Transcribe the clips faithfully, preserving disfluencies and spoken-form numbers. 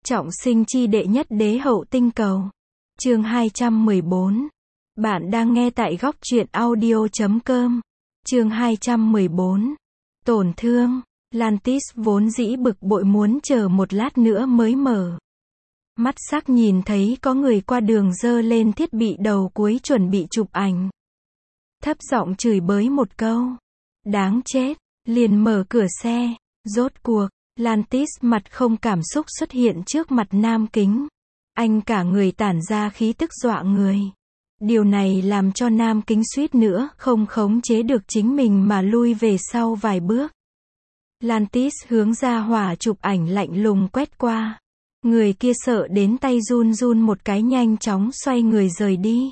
Trọng sinh chi đệ nhất đế hậu tinh cầu. Chương hai trăm mười bốn. Bạn đang nghe tại góc truyện audio chấm com. Chương hai trăm mười bốn. Tổn thương. Lantis vốn dĩ bực bội muốn chờ một lát nữa mới mở mắt sắc nhìn thấy có người qua đường giơ lên thiết bị đầu cuối chuẩn bị chụp ảnh. Thấp giọng chửi bới một câu. Đáng chết. Liền mở cửa xe. Rốt cuộc, Lantis mặt không cảm xúc xuất hiện trước mặt Nam Kính. Anh cả người tản ra khí tức dọa người. Điều này làm cho Nam Kính suýt nữa không khống chế được chính mình mà lui về sau vài bước. Lantis hướng ra hỏa chụp ảnh lạnh lùng quét qua. Người kia sợ đến tay run run một cái nhanh chóng xoay người rời đi.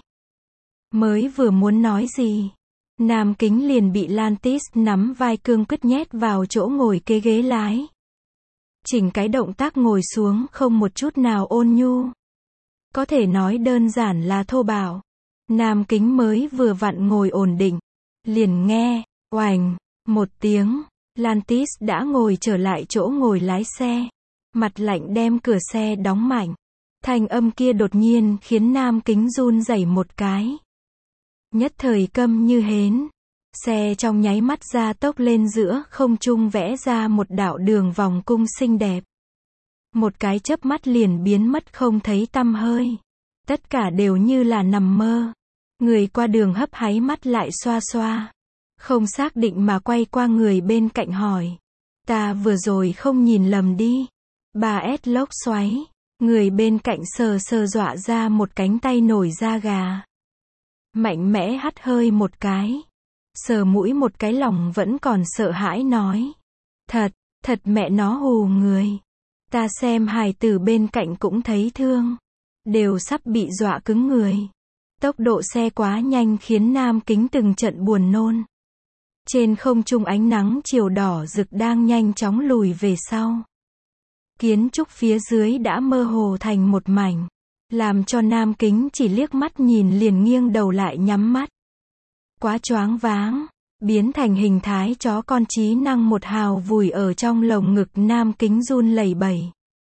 Mới vừa muốn nói gì, Nam Kính liền bị Lantis nắm vai cương quyết nhét vào chỗ ngồi kế ghế lái. Chỉnh cái động tác ngồi xuống không một chút nào ôn nhu. Có thể nói đơn giản là thô bạo. Nam Kính mới vừa vặn ngồi ổn định. Liền nghe, oành, một tiếng. Lantis đã ngồi trở lại chỗ ngồi lái xe. Mặt lạnh đem cửa xe đóng mạnh. Thanh âm kia đột nhiên khiến Nam Kính run rẩy một cái. Nhất thời câm như hến. Xe trong nháy mắt ra tốc lên giữa không trung vẽ ra một đạo đường vòng cung xinh đẹp. Một cái chớp mắt liền biến mất không thấy tăm hơi. Tất cả đều như là nằm mơ. Người qua đường hấp háy mắt lại xoa xoa. Không xác định mà quay qua người bên cạnh hỏi. Ta vừa rồi không nhìn lầm đi. Ba S lốc xoáy. Người bên cạnh sờ sờ dọa ra một cánh tay nổi da gà. Mạnh mẽ hắt hơi một cái. Sờ mũi một cái lòng vẫn còn sợ hãi nói. Thật, thật mẹ nó hù người. Ta xem hài tử bên cạnh cũng thấy thương. Đều sắp bị dọa cứng người. Tốc độ xe quá nhanh khiến Nam Kính từng trận buồn nôn. Trên không trung ánh nắng chiều đỏ rực đang nhanh chóng lùi về sau. Kiến trúc phía dưới đã mơ hồ thành một mảnh. Làm cho Nam Kính chỉ liếc mắt nhìn liền nghiêng đầu lại nhắm mắt. Quá choáng váng. Biến thành hình thái chó con trí năng một hào vùi ở trong lồng ngực Nam Kính run lẩy bẩy.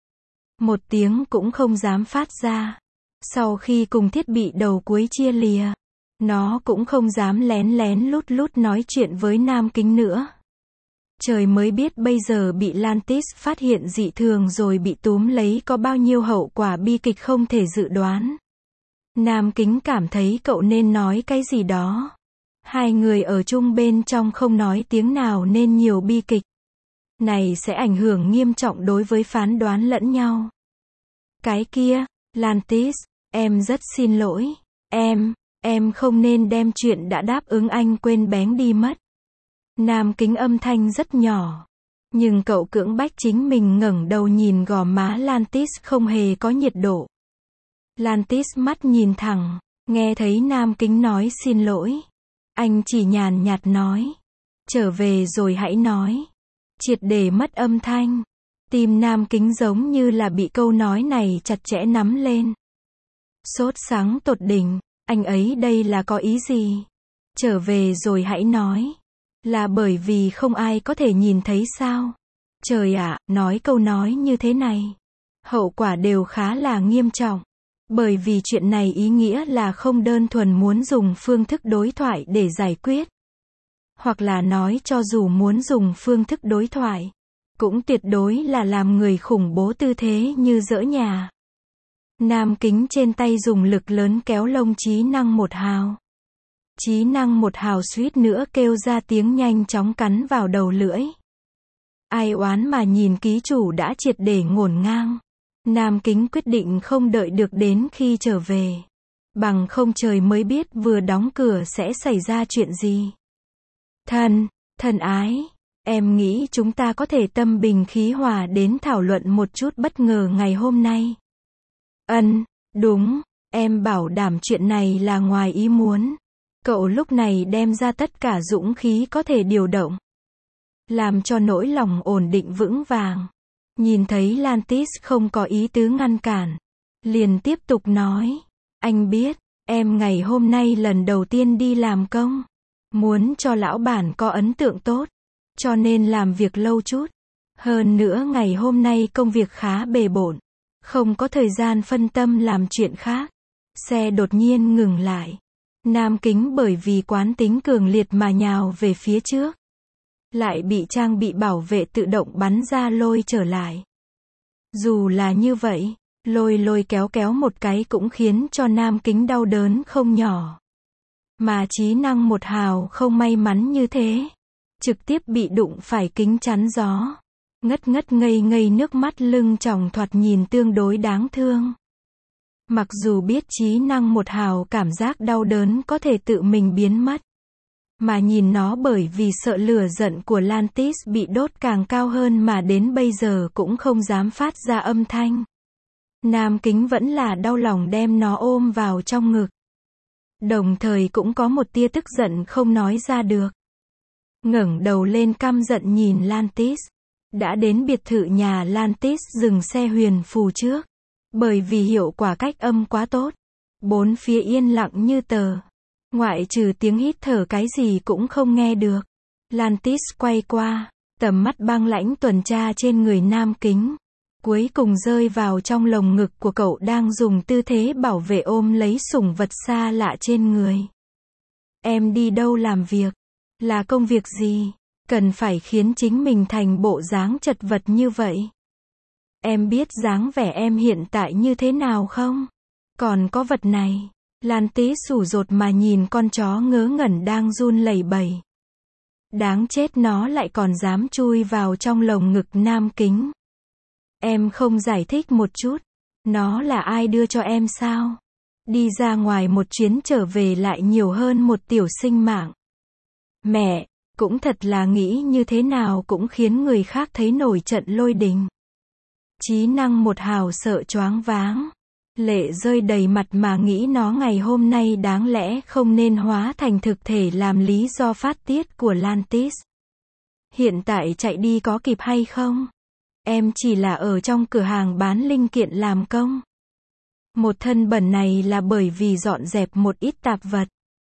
Một tiếng cũng không dám phát ra. Sau khi cùng thiết bị đầu cuối chia lìa, nó cũng không dám lén lén lút lút nói chuyện với Nam Kính nữa. Trời mới biết bây giờ bị Lantis phát hiện dị thường rồi bị túm lấy có bao nhiêu hậu quả bi kịch không thể dự đoán. Nam Kính cảm thấy cậu nên nói cái gì đó. Hai người ở chung bên trong không nói tiếng nào nên nhiều bi kịch. Này sẽ ảnh hưởng nghiêm trọng đối với phán đoán lẫn nhau. Cái kia, Lantis, em rất xin lỗi. Em, em không nên đem chuyện đã đáp ứng anh quên bén đi mất. Nam Kính âm thanh rất nhỏ. Nhưng cậu cưỡng bách chính mình ngẩng đầu nhìn gò má Lantis không hề có nhiệt độ. Lantis mắt nhìn thẳng, nghe thấy Nam Kính nói xin lỗi. Anh chỉ nhàn nhạt nói. Trở về rồi hãy nói. Triệt để mất âm thanh. Tim Nam Kính giống như là bị câu nói này chặt chẽ nắm lên. Sốt sáng tột đỉnh. Anh ấy đây là có ý gì? Trở về rồi hãy nói. Là bởi vì không ai có thể nhìn thấy sao? Trời ạ, nói câu nói như thế này. Hậu quả đều khá là nghiêm trọng. Bởi vì chuyện này ý nghĩa là không đơn thuần muốn dùng phương thức đối thoại để giải quyết. Hoặc là nói cho dù muốn dùng phương thức đối thoại, cũng tuyệt đối là làm người khủng bố tư thế như dỡ nhà. Nam Kính trên tay dùng lực lớn kéo lông trí năng một hào. Trí năng một hào suýt nữa kêu ra tiếng nhanh chóng cắn vào đầu lưỡi. Ai oán mà nhìn ký chủ đã triệt để ngổn ngang. Nam Kính quyết định không đợi được đến khi trở về. Bằng không trời mới biết vừa đóng cửa sẽ xảy ra chuyện gì. Thân, thân ái, em nghĩ chúng ta có thể tâm bình khí hòa đến thảo luận một chút bất ngờ ngày hôm nay. Ân, đúng, em bảo đảm chuyện này là ngoài ý muốn. Cậu lúc này đem ra tất cả dũng khí có thể điều động. Làm cho nỗi lòng ổn định vững vàng. Nhìn thấy Lantis không có ý tứ ngăn cản. Liền tiếp tục nói. Anh biết, em ngày hôm nay lần đầu tiên đi làm công. Muốn cho lão bản có ấn tượng tốt. Cho nên làm việc lâu chút. Hơn nữa ngày hôm nay công việc khá bề bộn. Không có thời gian phân tâm làm chuyện khác. Xe đột nhiên ngừng lại. Nam Kính bởi vì quán tính cường liệt mà nhào về phía trước. Lại bị trang bị bảo vệ tự động bắn ra lôi trở lại. Dù là như vậy, lôi lôi kéo kéo một cái cũng khiến cho Nam Kính đau đớn không nhỏ. Mà trí năng một hào không may mắn như thế. Trực tiếp bị đụng phải kính chắn gió. Ngất ngất ngây ngây nước mắt lưng tròng thoạt nhìn tương đối đáng thương. Mặc dù biết trí năng một hào cảm giác đau đớn có thể tự mình biến mất. Mà nhìn nó bởi vì sợ lửa giận của Lantis bị đốt càng cao hơn mà đến bây giờ cũng không dám phát ra âm thanh. Nam Kính vẫn là đau lòng đem nó ôm vào trong ngực. Đồng thời cũng có một tia tức giận không nói ra được. Ngẩng đầu lên căm giận nhìn Lantis. Đã đến biệt thự nhà Lantis dừng xe huyền phù trước. Bởi vì hiệu quả cách âm quá tốt. Bốn phía yên lặng như tờ. Ngoại trừ tiếng hít thở cái gì cũng không nghe được. Lantis quay qua. Tầm mắt băng lãnh tuần tra trên người Nam Kính. Cuối cùng rơi vào trong lồng ngực của cậu đang dùng tư thế bảo vệ ôm lấy sủng vật xa lạ trên người. Em đi đâu làm việc? Là công việc gì? Cần phải khiến chính mình thành bộ dáng chật vật như vậy? Em biết dáng vẻ em hiện tại như thế nào không? Còn có vật này. Lantis sủ rột mà nhìn con chó ngớ ngẩn đang run lẩy bẩy. Đáng chết, nó lại còn dám chui vào trong lồng ngực Nam Kính. Em không giải thích một chút. Nó là ai đưa cho em sao? Đi ra ngoài một chuyến trở về lại nhiều hơn một tiểu sinh mạng. Mẹ, cũng thật là nghĩ như thế nào cũng khiến người khác thấy nổi trận lôi đình. Trí năng một hào sợ choáng váng. Lệ rơi đầy mặt mà nghĩ nó ngày hôm nay đáng lẽ không nên hóa thành thực thể làm lý do phát tiết của Lantis. Hiện tại chạy đi có kịp hay không? Em chỉ là ở trong cửa hàng bán linh kiện làm công. Một thân bẩn này là bởi vì dọn dẹp một ít tạp vật.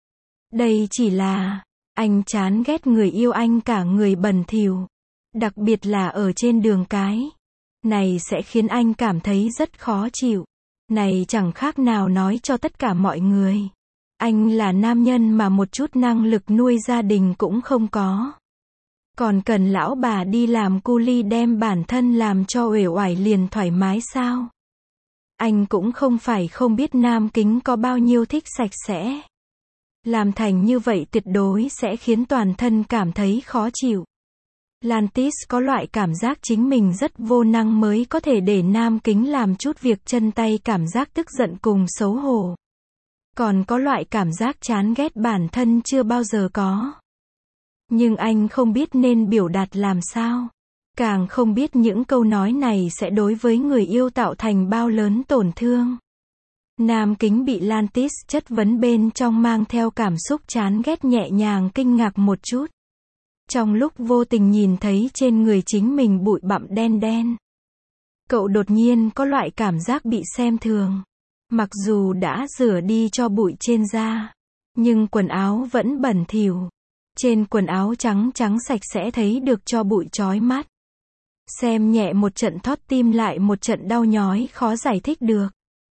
Đây chỉ là, anh chán ghét người yêu anh cả người bẩn thỉu. Đặc biệt là ở trên đường cái. Này sẽ khiến anh cảm thấy rất khó chịu. Này chẳng khác nào nói cho tất cả mọi người. Anh là nam nhân mà một chút năng lực nuôi gia đình cũng không có. Còn cần lão bà đi làm cu li đem bản thân làm cho uể oải liền thoải mái sao? Anh cũng không phải không biết Nam Kính có bao nhiêu thích sạch sẽ. Làm thành như vậy tuyệt đối sẽ khiến toàn thân cảm thấy khó chịu. Lantis có loại cảm giác chính mình rất vô năng mới có thể để Nam Kính làm chút việc chân tay, cảm giác tức giận cùng xấu hổ. Còn có loại cảm giác chán ghét bản thân chưa bao giờ có. Nhưng anh không biết nên biểu đạt làm sao. Càng không biết những câu nói này sẽ đối với người yêu tạo thành bao lớn tổn thương. Nam Kính bị Lantis chất vấn bên trong mang theo cảm xúc chán ghét nhẹ nhàng kinh ngạc một chút. Trong lúc vô tình nhìn thấy trên người chính mình bụi bặm đen đen. Cậu đột nhiên có loại cảm giác bị xem thường. Mặc dù đã rửa đi cho bụi trên da. Nhưng quần áo vẫn bẩn thỉu. Trên quần áo trắng trắng sạch sẽ thấy được cho bụi chói mắt. Xem nhẹ một trận thót tim lại một trận đau nhói khó giải thích được.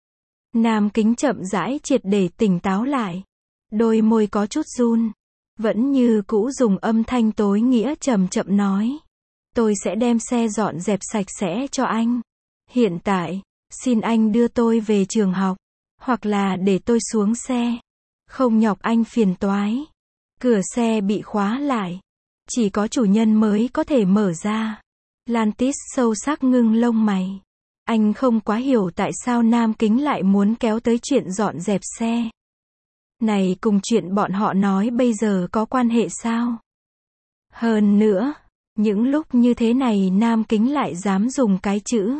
Nam Kính chậm rãi triệt để tỉnh táo lại. Đôi môi có chút run. Vẫn như cũ dùng âm thanh tối nghĩa chậm chậm nói. Tôi sẽ đem xe dọn dẹp sạch sẽ cho anh. Hiện tại, xin anh đưa tôi về trường học. Hoặc là để tôi xuống xe. Không nhọc anh phiền toái. Cửa xe bị khóa lại. Chỉ có chủ nhân mới có thể mở ra. Lantis sâu sắc ngưng lông mày. Anh không quá hiểu tại sao Nam Kính lại muốn kéo tới chuyện dọn dẹp xe. Này cùng chuyện bọn họ nói bây giờ có quan hệ sao? Hơn nữa, những lúc như thế này Nam Kính lại dám dùng cái chữ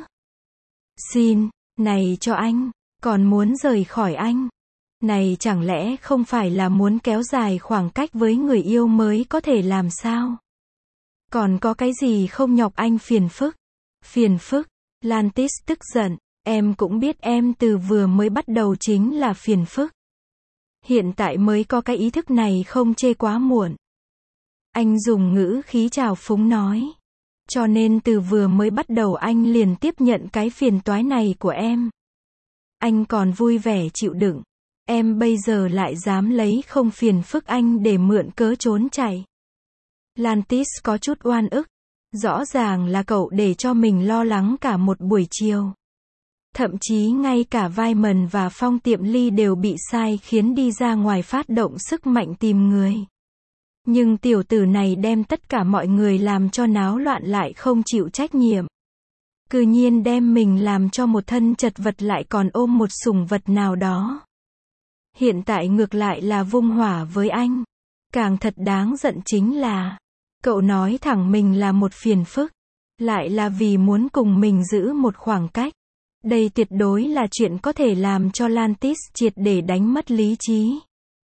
xin, này cho anh, còn muốn rời khỏi anh. Này chẳng lẽ không phải là muốn kéo dài khoảng cách với người yêu mới có thể làm sao? Còn có cái gì không nhọc anh phiền phức? Phiền phức, Lantis tức giận, em cũng biết em từ vừa mới bắt đầu chính là phiền phức. Hiện tại mới có cái ý thức này không chê quá muộn. Anh dùng ngữ khí trào phúng nói. Cho nên từ vừa mới bắt đầu anh liền tiếp nhận cái phiền toái này của em. Anh còn vui vẻ chịu đựng. Em bây giờ lại dám lấy không phiền phức anh để mượn cớ trốn chạy. Lantis có chút oan ức. Rõ ràng là cậu để cho mình lo lắng cả một buổi chiều. Thậm chí ngay cả Vaiman và Phong Tiệm Ly đều bị sai khiến đi ra ngoài phát động sức mạnh tìm người. Nhưng tiểu tử này đem tất cả mọi người làm cho náo loạn lại không chịu trách nhiệm. Cư nhiên đem mình làm cho một thân chật vật lại còn ôm một sủng vật nào đó. Hiện tại ngược lại là vung hỏa với anh. Càng thật đáng giận chính là, cậu nói thẳng mình là một phiền phức, lại là vì muốn cùng mình giữ một khoảng cách. Đây tuyệt đối là chuyện có thể làm cho Lantis triệt để đánh mất lý trí.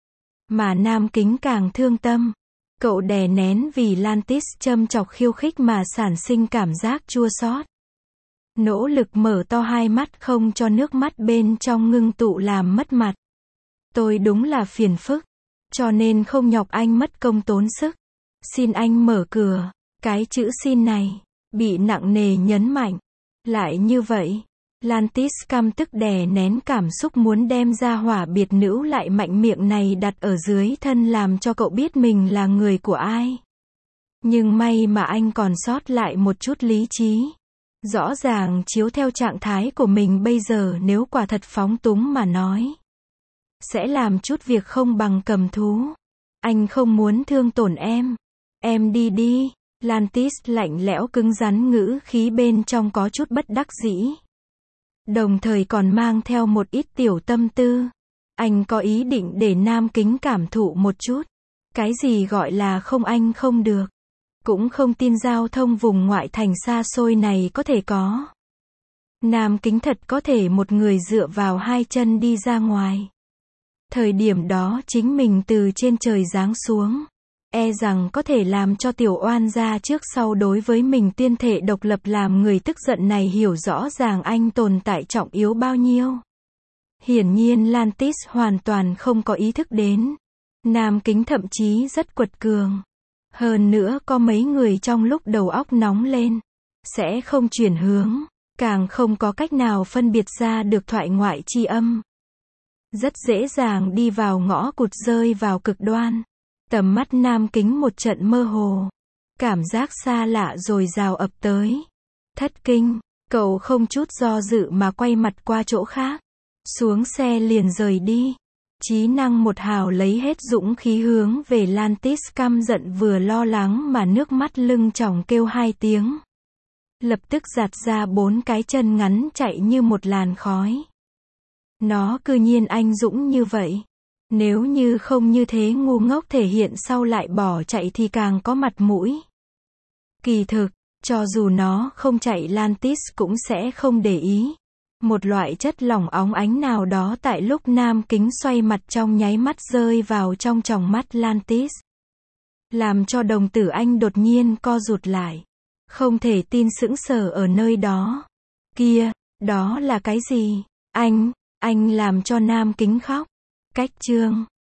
Mà Nam Kính càng thương tâm. Cậu đè nén vì Lantis châm chọc khiêu khích mà sản sinh cảm giác chua xót. Nỗ lực mở to hai mắt không cho nước mắt bên trong ngưng tụ làm mất mặt. Tôi đúng là phiền phức. Cho nên không nhọc anh mất công tốn sức. Xin anh mở cửa. Cái chữ xin này, bị nặng nề nhấn mạnh. Lại như vậy, Lantis căm tức đè nén cảm xúc muốn đem ra hỏa biệt nữ lại mạnh miệng này đặt ở dưới thân làm cho cậu biết mình là người của ai. Nhưng may mà anh còn sót lại một chút lý trí. Rõ ràng chiếu theo trạng thái của mình bây giờ nếu quả thật phóng túng mà nói, sẽ làm chút việc không bằng cầm thú. Anh không muốn thương tổn em. Em đi đi. Lantis lạnh lẽo cứng rắn ngữ khí bên trong có chút bất đắc dĩ. Đồng thời còn mang theo một ít tiểu tâm tư. Anh có ý định để Nam Kính cảm thụ một chút. Cái gì gọi là không anh không được. Cũng không tin giao thông vùng ngoại thành xa xôi này có thể có. Nam Kính thật có thể một người dựa vào hai chân đi ra ngoài. Thời điểm đó chính mình từ trên trời giáng xuống. E rằng có thể làm cho tiểu oan gia trước sau đối với mình tuyên thệ độc lập làm người tức giận này hiểu rõ ràng anh tồn tại trọng yếu bao nhiêu. Hiển nhiên Lantis hoàn toàn không có ý thức đến. Nam Kính thậm chí rất quật cường. Hơn nữa có mấy người trong lúc đầu óc nóng lên, sẽ không chuyển hướng, càng không có cách nào phân biệt ra được thoại ngoại chi âm. Rất dễ dàng đi vào ngõ cụt rơi vào cực đoan. Tầm mắt Nam Kính một trận mơ hồ. Cảm giác xa lạ rồi rào ập tới. Thất kinh, cậu không chút do dự mà quay mặt qua chỗ khác. Xuống xe liền rời đi. Chí năng một hào lấy hết dũng khí hướng về Lantis căm giận vừa lo lắng mà nước mắt lưng tròng kêu hai tiếng. Lập tức giạt ra bốn cái chân ngắn chạy như một làn khói. Nó cư nhiên anh dũng như vậy. Nếu như không như thế ngu ngốc thể hiện sau lại bỏ chạy thì càng có mặt mũi. Kỳ thực, cho dù nó không chạy Lantis cũng sẽ không để ý. Một loại chất lỏng óng ánh nào đó tại lúc Nam Kính xoay mặt trong nháy mắt rơi vào trong tròng mắt Lantis. Làm cho đồng tử anh đột nhiên co rụt lại. Không thể tin sững sờ ở nơi đó. Kia, đó là cái gì? Anh, anh làm cho Nam Kính khóc. Cách chương